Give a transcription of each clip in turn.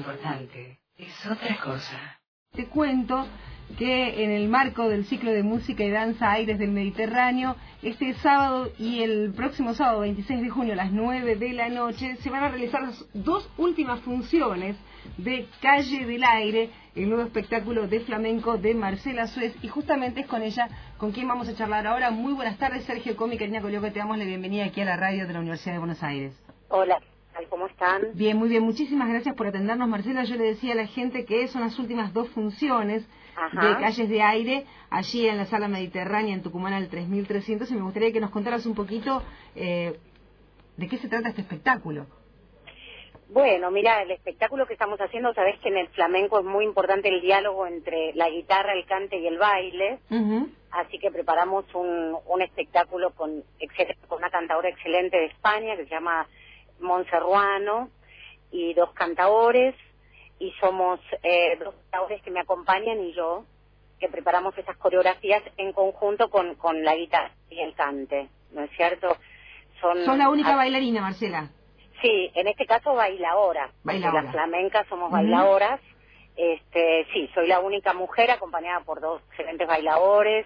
importante, es otra cosa. Te cuento que en el marco del ciclo de música y danza Aires del Mediterráneo, este sábado y el próximo sábado 26 de junio a las 9 de la noche se van a realizar las dos últimas funciones de Calle del Aire, el nuevo espectáculo de flamenco de Marcela Suez, y justamente es con ella con quien vamos a charlar ahora. Muy buenas tardes, Sergio Comi, Karina Colioco, te damos la bienvenida aquí a la radio de la Universidad de Buenos Aires. Hola, ¿cómo están? Bien, muy bien, muchísimas gracias por atendernos, Marcela. Yo le decía a la gente que son las últimas dos funciones de Calles de Aire, allí en la Sala Mediterránea, en Tucumán, al 3300, y me gustaría que nos contaras un poquito de qué se trata este espectáculo. Bueno, mira, el espectáculo que estamos haciendo, sabés que en el flamenco es muy importante el diálogo entre la guitarra, el cante y el baile, así que preparamos un espectáculo con una cantadora excelente de España que se llama Montse Ruano, y dos cantadores, y somos dos cantadores que me acompañan y yo, que preparamos esas coreografías en conjunto con la guitarra y el cante, ¿no es cierto? ¿Sos la única bailarina, Marcela? Sí, en este caso bailaora. Las flamencas somos bailaoras. Sí, soy la única mujer acompañada por dos excelentes bailadores.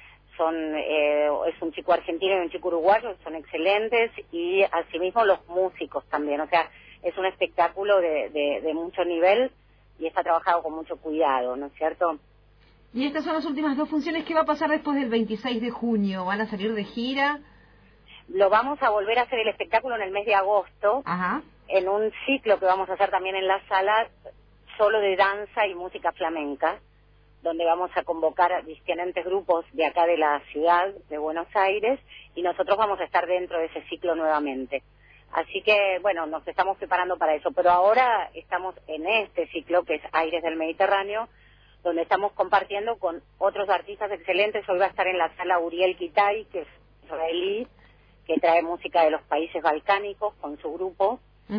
Es un chico argentino y un chico uruguayo, son excelentes, y asimismo los músicos también. O sea, es un espectáculo de mucho nivel y está trabajado con mucho cuidado, ¿no es cierto? Y estas son las últimas dos funciones. ¿Qué va a pasar después del 26 de junio? ¿Van a salir de gira? Lo vamos a volver a hacer el espectáculo en el mes de agosto, en un ciclo que vamos a hacer también en la sala, solo de danza y música flamenca, donde vamos a convocar a diferentes grupos de acá de la ciudad de Buenos Aires, y nosotros vamos a estar dentro de ese ciclo nuevamente. Así que, bueno, nos estamos preparando para eso, pero ahora estamos en este ciclo que es Aires del Mediterráneo, donde estamos compartiendo con otros artistas excelentes. Hoy va a estar en la sala Uriel Kitay, que es israelí, que trae música de los países balcánicos con su grupo,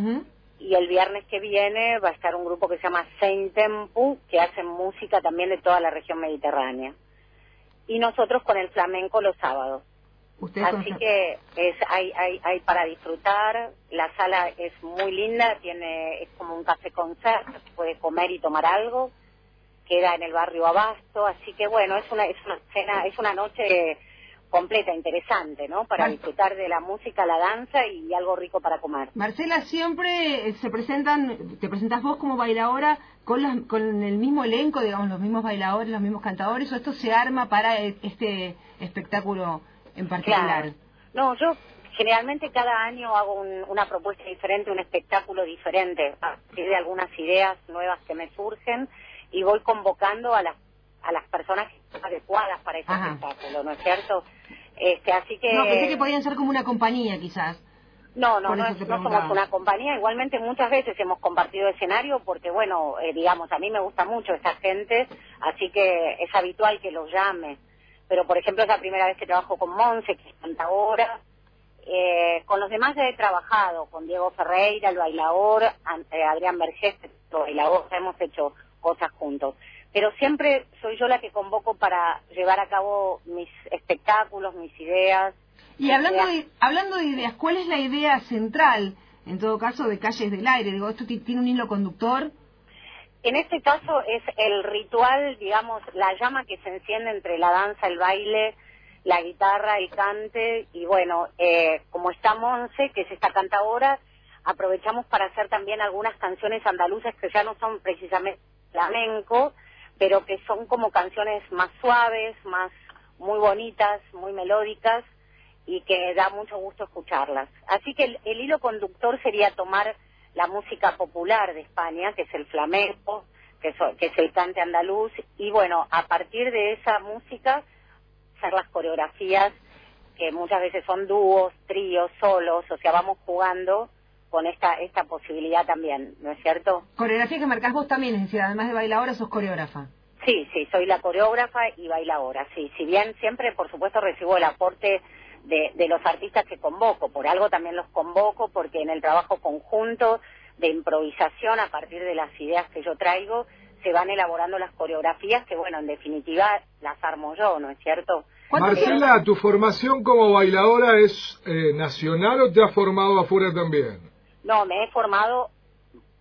y el viernes que viene va a estar un grupo que se llama Saint Tempu, que hacen música también de toda la región mediterránea, y nosotros con el flamenco los sábados. Así que hay para disfrutar. La sala es muy linda, es como un café concert, se puede comer y tomar algo, queda en el barrio Abasto, así que bueno, es una noche completa, interesante, ¿no? Para disfrutar de la música, la danza y algo rico para comer. Marcela, siempre te presentás vos como bailadora con el mismo elenco, digamos, los mismos bailadores, los mismos cantadores, o esto se arma para este espectáculo en particular? Claro. No, yo generalmente cada año hago una propuesta diferente, un espectáculo diferente, a partir de algunas ideas nuevas que me surgen, y voy convocando a las personas adecuadas para ese espectáculo, ¿no es cierto? Así que... No, pensé que podían ser como una compañía, quizás. No somos una compañía. Igualmente muchas veces hemos compartido escenario porque, bueno, digamos, a mí me gusta mucho esa gente, así que es habitual que los llame. Pero, por ejemplo, es la primera vez que trabajo con Montse, que es cantadora. Con los demás ya he trabajado, con Diego Ferreira, el bailador, Adrián Vergés, el bailador, hemos hecho cosas juntos. Pero siempre soy yo la que convoco para llevar a cabo mis espectáculos, mis ideas. Y hablando de ideas, ¿cuál es la idea central, en todo caso, de Calles del Aire? Digo, ¿esto tiene un hilo conductor? En este caso es el ritual, digamos, la llama que se enciende entre la danza, el baile, la guitarra, el cante, y bueno, como está Montse, que es esta cantadora, aprovechamos para hacer también algunas canciones andaluzas que ya no son precisamente flamenco, pero que son como canciones más suaves, muy bonitas, muy melódicas, y que da mucho gusto escucharlas. Así que el hilo conductor sería tomar la música popular de España, que es el flamenco, que es el cante andaluz, y bueno, a partir de esa música hacer las coreografías, que muchas veces son dúos, tríos, solos, o sea, vamos jugando con esta posibilidad también, ¿no es cierto? Coreografía que marcás vos también, es decir, además de bailadora, sos coreógrafa. Sí, soy la coreógrafa y bailadora, sí. Si bien siempre, por supuesto, recibo el aporte de los artistas que convoco, por algo también los convoco, porque en el trabajo conjunto de improvisación, a partir de las ideas que yo traigo, se van elaborando las coreografías que, bueno, en definitiva las armo yo, ¿no es cierto? Marcela, ¿tu formación como bailadora es nacional o te has formado afuera también? No, me he formado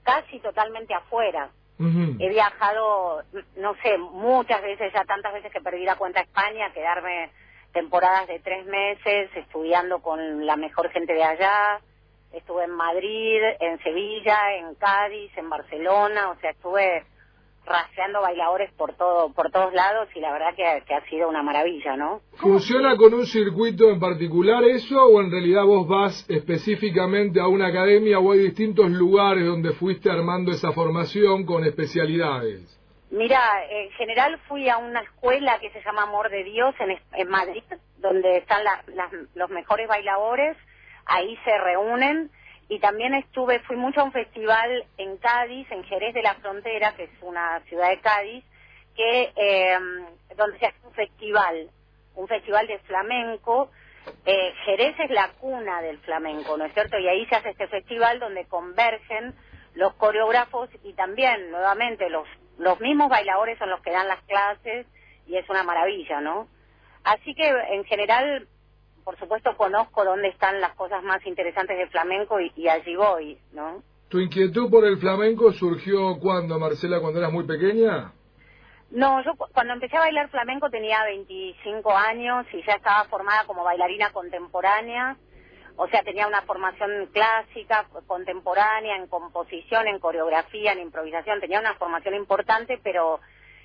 casi totalmente afuera. He viajado, no sé, muchas veces, ya tantas veces que perdí la cuenta a España, quedarme temporadas de 3 meses estudiando con la mejor gente de allá. Estuve en Madrid, en Sevilla, en Cádiz, en Barcelona, o sea, estuve rastreando bailadores por todos lados y la verdad que ha sido una maravilla, ¿no? ¿Funciona con un circuito en particular eso o en realidad vos vas específicamente a una academia o hay distintos lugares donde fuiste armando esa formación con especialidades? Mira, en general fui a una escuela que se llama Amor de Dios en Madrid, donde están los mejores bailadores, ahí se reúnen. Y también fui mucho a un festival en Cádiz, en Jerez de la Frontera, que es una ciudad de Cádiz, donde se hace un festival de flamenco. Jerez es la cuna del flamenco, ¿no es cierto? Y ahí se hace este festival donde convergen los coreógrafos y también, nuevamente, los mismos bailadores son los que dan las clases y es una maravilla, ¿no? Así que, en general, por supuesto, conozco dónde están las cosas más interesantes del flamenco y allí voy, ¿no? ¿Tu inquietud por el flamenco surgió cuándo, Marcela, cuando eras muy pequeña? No, yo cuando empecé a bailar flamenco tenía 25 años y ya estaba formada como bailarina contemporánea, o sea, tenía una formación clásica, contemporánea, en composición, en coreografía, en improvisación, tenía una formación importante, pero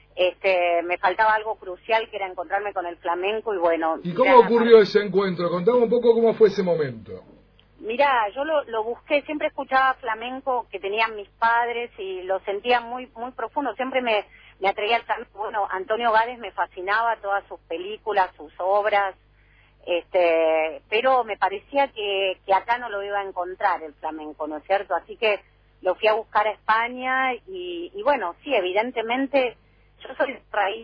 me faltaba algo crucial que era encontrarme con el flamenco y bueno... ¿Y cómo ocurrió ese encuentro? Contame un poco cómo fue ese momento. Mirá, yo lo busqué, siempre escuchaba flamenco que tenían mis padres y lo sentía muy muy profundo, siempre me atraía el flamenco. Bueno, Antonio Gades me fascinaba, todas sus películas, sus obras, pero me parecía que acá no lo iba a encontrar el flamenco, ¿no es cierto? Así que lo fui a buscar a España y bueno, sí, evidentemente... Yo soy de raíz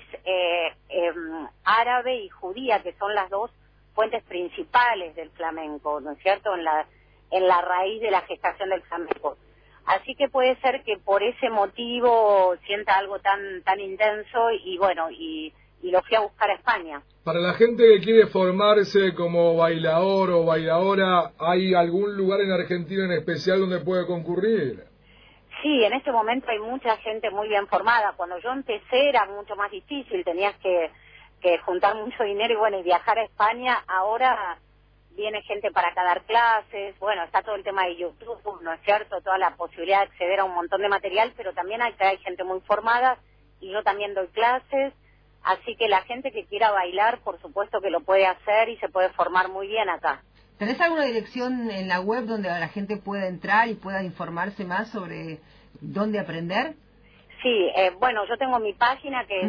árabe y judía, que son las dos fuentes principales del flamenco, ¿no es cierto?, en la raíz de la gestación del flamenco. Así que puede ser que por ese motivo sienta algo tan intenso y bueno, y lo fui a buscar a España. Para la gente que quiere formarse como bailador o bailadora, ¿hay algún lugar en Argentina en especial donde puede concurrir? Sí, en este momento hay mucha gente muy bien formada. Cuando yo empecé era mucho más difícil, tenías que juntar mucho dinero y bueno, y viajar a España. Ahora viene gente para acá a dar clases, bueno, está todo el tema de YouTube, ¿no es cierto? Toda la posibilidad de acceder a un montón de material, pero también hay gente muy formada y yo también doy clases, así que la gente que quiera bailar, por supuesto que lo puede hacer y se puede formar muy bien acá. ¿Tenés alguna dirección en la web donde la gente pueda entrar y pueda informarse más sobre dónde aprender? Sí, bueno, yo tengo mi página que es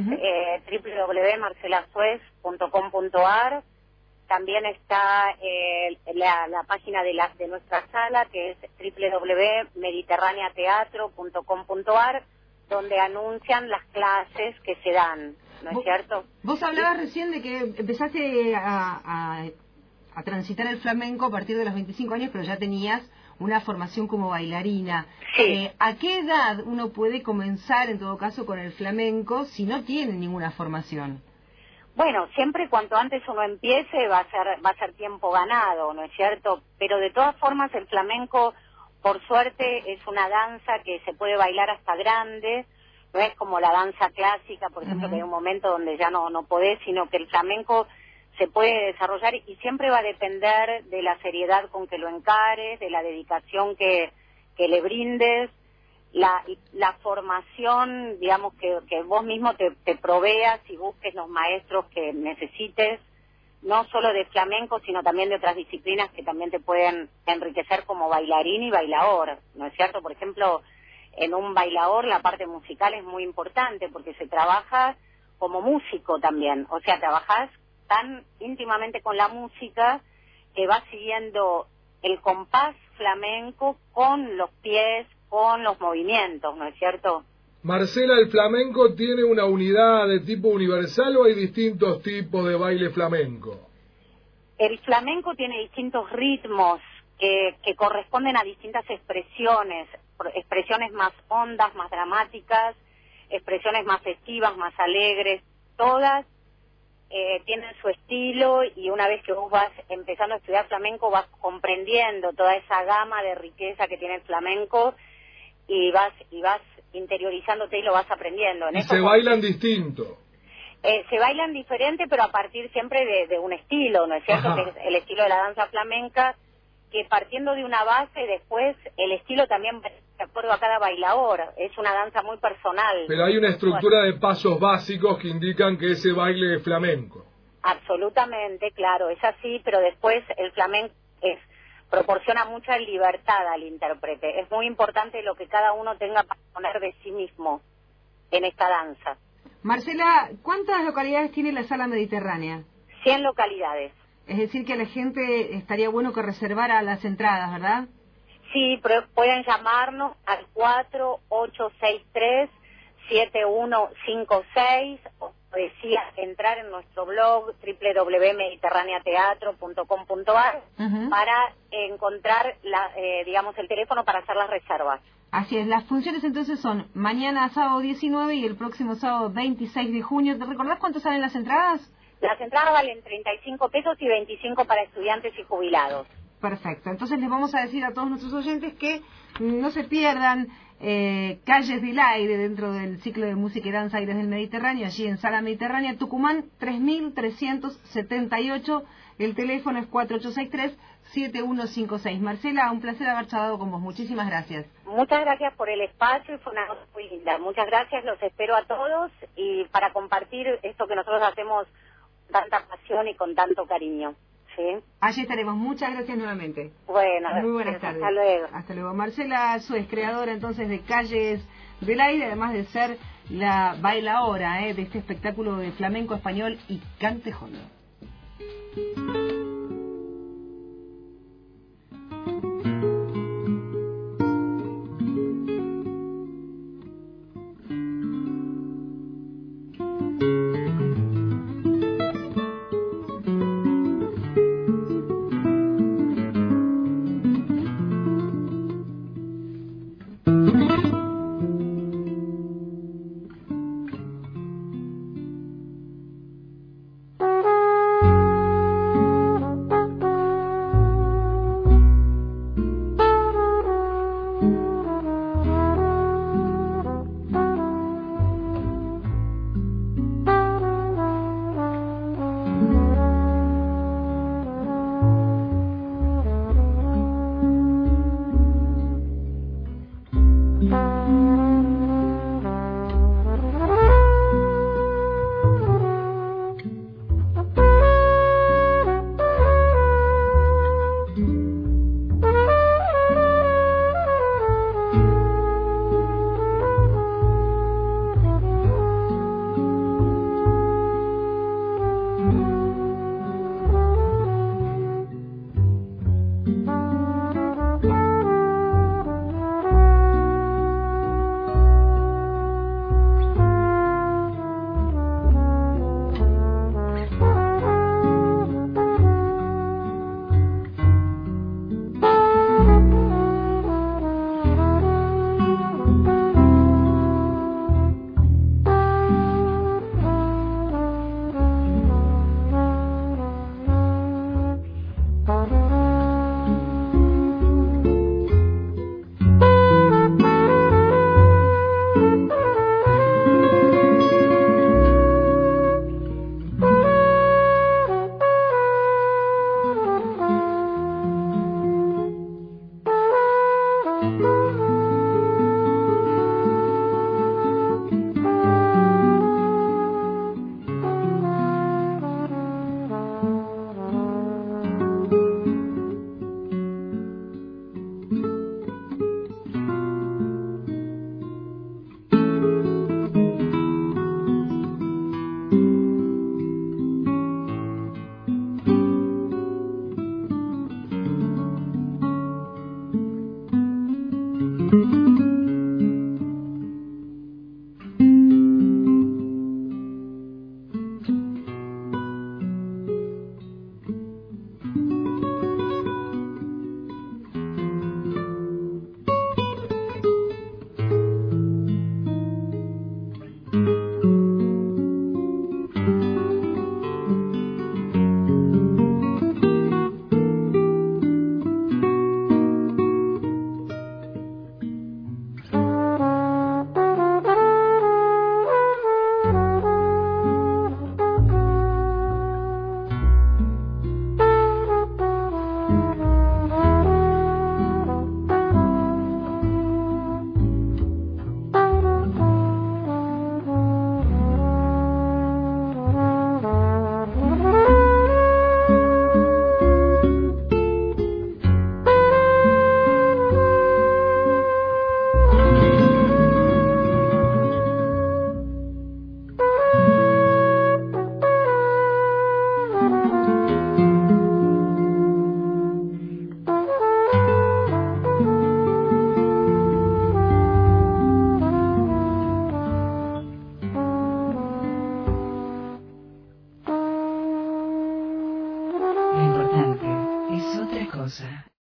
www.marcelasuez.com.ar. También está la página de nuestra sala, que es www.mediterraneateatro.com.ar, donde anuncian las clases que se dan, ¿no es cierto? Vos hablabas recién de que empezaste a transitar el flamenco a partir de los 25 años, pero ya tenías una formación como bailarina. Sí. ¿A qué edad uno puede comenzar, en todo caso, con el flamenco si no tiene ninguna formación? Bueno, siempre cuanto antes uno empiece va a ser tiempo ganado, ¿no es cierto? Pero de todas formas el flamenco, por suerte, es una danza que se puede bailar hasta grande, no es como la danza clásica, por ejemplo, que hay un momento donde ya no podés, sino que el flamenco se puede desarrollar y siempre va a depender de la seriedad con que lo encares, de la dedicación que le brindes, la formación, digamos, que vos mismo te proveas y busques los maestros que necesites, no solo de flamenco, sino también de otras disciplinas que también te pueden enriquecer como bailarín y bailador, ¿no es cierto? Por ejemplo, en un bailador la parte musical es muy importante porque se trabaja como músico también, o sea, trabajás tan íntimamente con la música que va siguiendo el compás flamenco con los pies, con los movimientos, ¿no es cierto? Marcela, ¿el flamenco tiene una unidad de tipo universal o hay distintos tipos de baile flamenco? El flamenco tiene distintos ritmos que corresponden a distintas expresiones más hondas, más dramáticas, expresiones más festivas, más alegres, todas tienen su estilo y una vez que vos vas empezando a estudiar flamenco vas comprendiendo toda esa gama de riqueza que tiene el flamenco y vas interiorizándote y lo vas aprendiendo. Y se bailan distinto. Se bailan diferente, pero a partir siempre de un estilo, ¿no es cierto? Ajá. Que es el estilo de la danza flamenca, que partiendo de una base, después el estilo también va de acuerdo a cada bailador. Es una danza muy personal. Pero hay una estructura de pasos básicos que indican que ese baile es flamenco. Absolutamente, claro, es así, pero después el flamenco proporciona mucha libertad al intérprete. Es muy importante lo que cada uno tenga para poner de sí mismo en esta danza. Marcela, ¿cuántas localidades tiene la Sala Mediterránea? 100 localidades. Es decir, que a la gente estaría bueno que reservara las entradas, ¿verdad? Sí, pueden llamarnos al 4863-7156, o decía, entrar en nuestro blog www.mediterraneateatro.com.ar para encontrar el teléfono para hacer las reservas. Así es, las funciones entonces son mañana sábado 19 y el próximo sábado 26 de junio. ¿Te recordás cuánto salen las entradas? Las entradas valen 35 pesos y 25 para estudiantes y jubilados. Perfecto, entonces les vamos a decir a todos nuestros oyentes que no se pierdan Calles del Aire dentro del ciclo de música y danza Aires del Mediterráneo, allí en Sala Mediterránea, Tucumán 3378, el teléfono es 4863-7156. Marcela, un placer haber charlado con vos, muchísimas gracias. Muchas gracias por el espacio y fue una noche muy linda. Muchas gracias, los espero a todos y para compartir esto que nosotros hacemos con tanta pasión y con tanto cariño. ¿Sí? Allí estaremos. Muchas gracias nuevamente. Bueno, muy buenas tardes. Hasta luego. Hasta luego. Marcela Suez, creadora entonces de Calles del Aire, además de ser la bailaora de este espectáculo de flamenco español y cantejondo.